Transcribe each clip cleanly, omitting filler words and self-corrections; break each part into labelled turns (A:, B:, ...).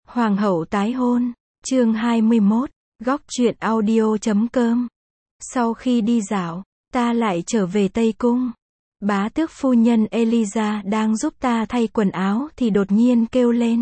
A: Hoàng hậu tái hôn, chương 21, góc truyện audio.com. Sau khi đi dạo, ta lại trở về Tây Cung. Bá tước phu nhân Eliza đang giúp ta thay quần áo thì đột nhiên kêu lên.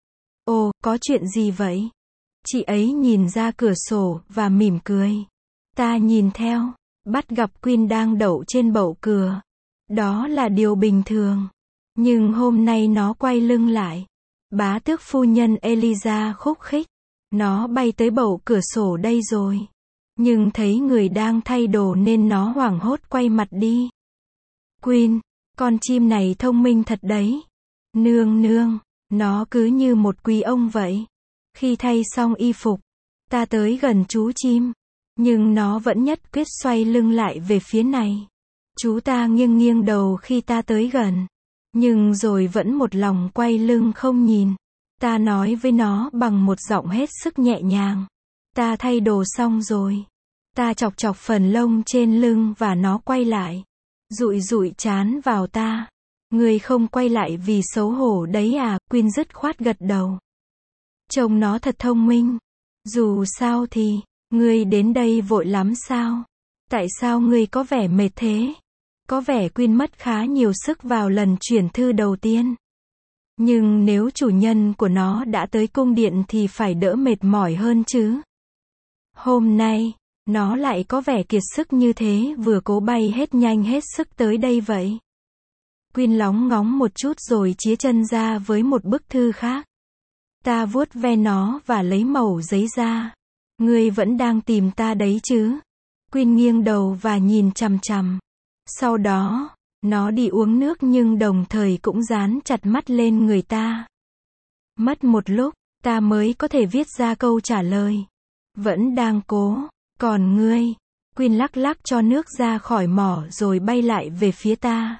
A: Ồ, có chuyện gì vậy? Chị ấy nhìn ra cửa sổ và mỉm cười. Ta nhìn theo, bắt gặp Queen đang đậu trên bậu cửa. Đó là điều bình thường. Nhưng hôm nay nó quay lưng lại. Bá tước phu nhân Eliza khúc khích. Nó bay tới bậu cửa sổ đây rồi. Nhưng thấy người đang thay đồ nên nó hoảng hốt quay mặt đi. Queen, con chim này thông minh thật đấy. Nương nương, nó cứ như một quý ông vậy. Khi thay xong y phục, ta tới gần chú chim. Nhưng nó vẫn nhất quyết xoay lưng lại về phía này. Chú ta nghiêng nghiêng đầu khi ta tới gần. Nhưng rồi vẫn một lòng quay lưng không nhìn. Ta nói với nó bằng một giọng hết sức nhẹ nhàng. Ta thay đồ xong rồi. Ta chọc chọc phần lông trên lưng và nó quay lại. Dụi dụi trán vào ta. Người không quay lại vì xấu hổ đấy à? Queen dứt khoát gật đầu. Trông nó thật thông minh. Dù sao thì, ngươi đến đây vội lắm sao? Tại sao ngươi có vẻ mệt thế? Có vẻ Queen mất khá nhiều sức vào lần chuyển thư đầu tiên. Nhưng nếu chủ nhân của nó đã tới cung điện thì phải đỡ mệt mỏi hơn chứ. Hôm nay, nó lại có vẻ kiệt sức như thế, vừa cố bay hết nhanh hết sức tới đây vậy. Queen lóng ngóng một chút rồi chĩa chân ra với một bức thư khác. Ta vuốt ve nó và lấy mẩu giấy ra. Ngươi vẫn đang tìm ta đấy chứ? Queen nghiêng đầu và nhìn chằm chằm. Sau đó, nó đi uống nước nhưng đồng thời cũng dán chặt mắt lên người ta. Mất một lúc, ta mới có thể viết ra câu trả lời. Vẫn đang cố. Còn ngươi? Queen lắc lắc cho nước ra khỏi mỏ rồi bay lại về phía ta.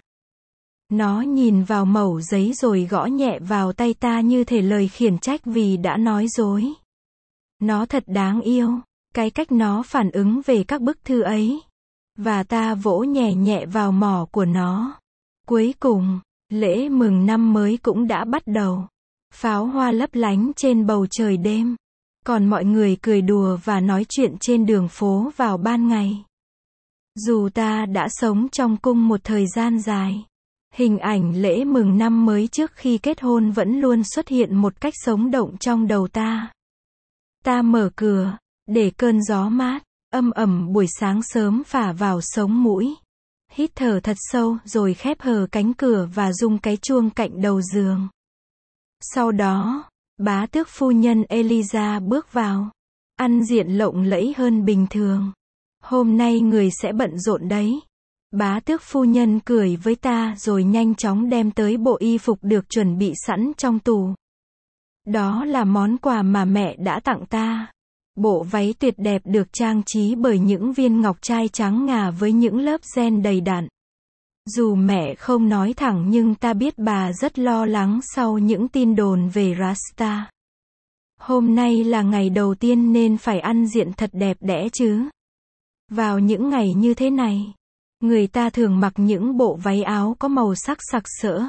A: Nó nhìn vào mẩu giấy rồi gõ nhẹ vào tay ta như thể lời khiển trách vì đã nói dối. Nó thật đáng yêu, cái cách nó phản ứng về các bức thư ấy. Và ta vỗ nhẹ nhẹ vào mỏ của nó. Cuối cùng, lễ mừng năm mới cũng đã bắt đầu. Pháo hoa lấp lánh trên bầu trời đêm. Còn mọi người cười đùa và nói chuyện trên đường phố vào ban ngày. Dù ta đã sống trong cung một thời gian dài, hình ảnh lễ mừng năm mới trước khi kết hôn vẫn luôn xuất hiện một cách sống động trong đầu ta. Ta mở cửa, để cơn gió mát, âm ẩm buổi sáng sớm phả vào sống mũi. Hít thở thật sâu rồi khép hờ cánh cửa và rung cái chuông cạnh đầu giường. Sau đó, bá tước phu nhân Eliza bước vào. Ăn diện lộng lẫy hơn bình thường. Hôm nay người sẽ bận rộn đấy. Bá tước phu nhân cười với ta rồi nhanh chóng đem tới bộ y phục được chuẩn bị sẵn trong tủ. Đó là món quà mà mẹ đã tặng ta. Bộ váy tuyệt đẹp được trang trí bởi những viên ngọc trai trắng ngà với những lớp ren đầy đặn. Dù mẹ không nói thẳng nhưng ta biết bà rất lo lắng sau những tin đồn về Rasta. Hôm nay là ngày đầu tiên nên phải ăn diện thật đẹp đẽ chứ. Vào những ngày như thế này, người ta thường mặc những bộ váy áo có màu sắc sặc sỡ.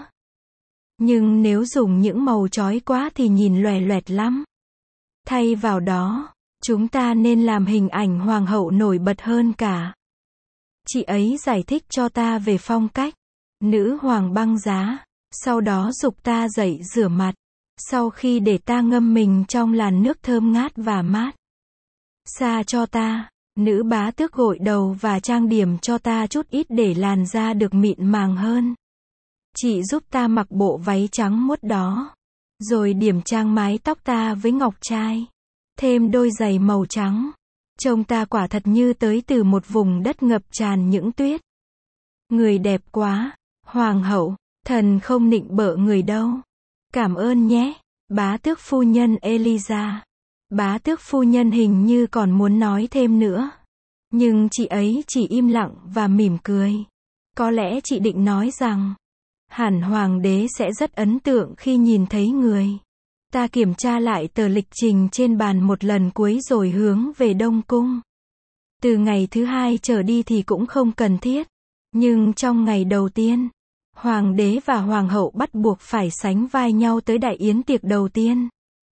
A: Nhưng nếu dùng những màu chói quá thì nhìn loè loẹt lắm. Thay vào đó, chúng ta nên làm hình ảnh hoàng hậu nổi bật hơn cả. Chị ấy giải thích cho ta về phong cách nữ hoàng băng giá, sau đó giục ta dậy rửa mặt, sau khi để ta ngâm mình trong làn nước thơm ngát và mát. Xa cho ta, nữ bá tước gội đầu và trang điểm cho ta chút ít để làn da được mịn màng hơn. Chị giúp ta mặc bộ váy trắng muốt đó, rồi điểm trang mái tóc ta với ngọc trai, thêm đôi giày màu trắng. Trông ta quả thật như tới từ một vùng đất ngập tràn những tuyết. Người đẹp quá, hoàng hậu, thần không nịnh bợ người đâu. Cảm ơn nhé, bá tước phu nhân Eliza. Bá tước phu nhân hình như còn muốn nói thêm nữa. Nhưng chị ấy chỉ im lặng và mỉm cười. Có lẽ chị định nói rằng, hẳn hoàng đế sẽ rất ấn tượng khi nhìn thấy người. Ta kiểm tra lại tờ lịch trình trên bàn một lần cuối rồi hướng về Đông Cung. Từ ngày thứ hai trở đi thì cũng không cần thiết. Nhưng trong ngày đầu tiên, hoàng đế và hoàng hậu bắt buộc phải sánh vai nhau tới đại yến tiệc đầu tiên.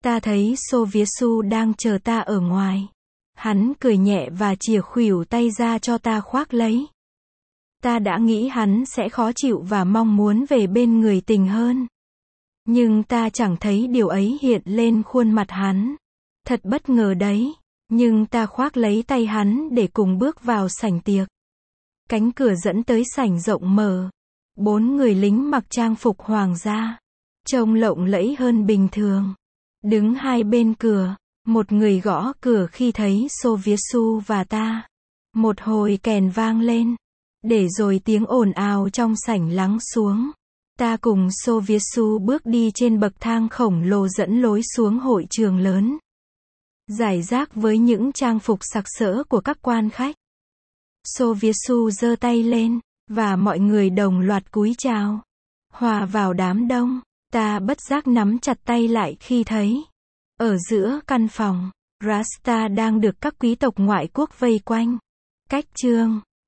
A: Ta thấy Soviesu đang chờ ta ở ngoài. Hắn cười nhẹ và chìa khuỷu tay ra cho ta khoác lấy. Ta đã nghĩ hắn sẽ khó chịu và mong muốn về bên người tình hơn. Nhưng ta chẳng thấy điều ấy hiện lên khuôn mặt hắn. Thật bất ngờ đấy. Nhưng ta khoác lấy tay hắn để cùng bước vào sảnh tiệc. Cánh cửa dẫn tới sảnh rộng mở. 4 người lính mặc trang phục hoàng gia. Trông lộng lẫy hơn bình thường. Đứng hai bên cửa. Một người gõ cửa khi thấy Soviesu và ta. Một hồi kèn vang lên. Để rồi tiếng ồn ào trong sảnh lắng xuống. Ta cùng Soviesu bước đi trên bậc thang khổng lồ dẫn lối xuống hội trường lớn. Rải rác với những trang phục sặc sỡ của các quan khách. Soviesu giơ tay lên, và mọi người đồng loạt cúi chào. Hòa vào đám đông, ta bất giác nắm chặt tay lại khi thấy. Ở giữa căn phòng, Rasta đang được các quý tộc ngoại quốc vây quanh. Cách chương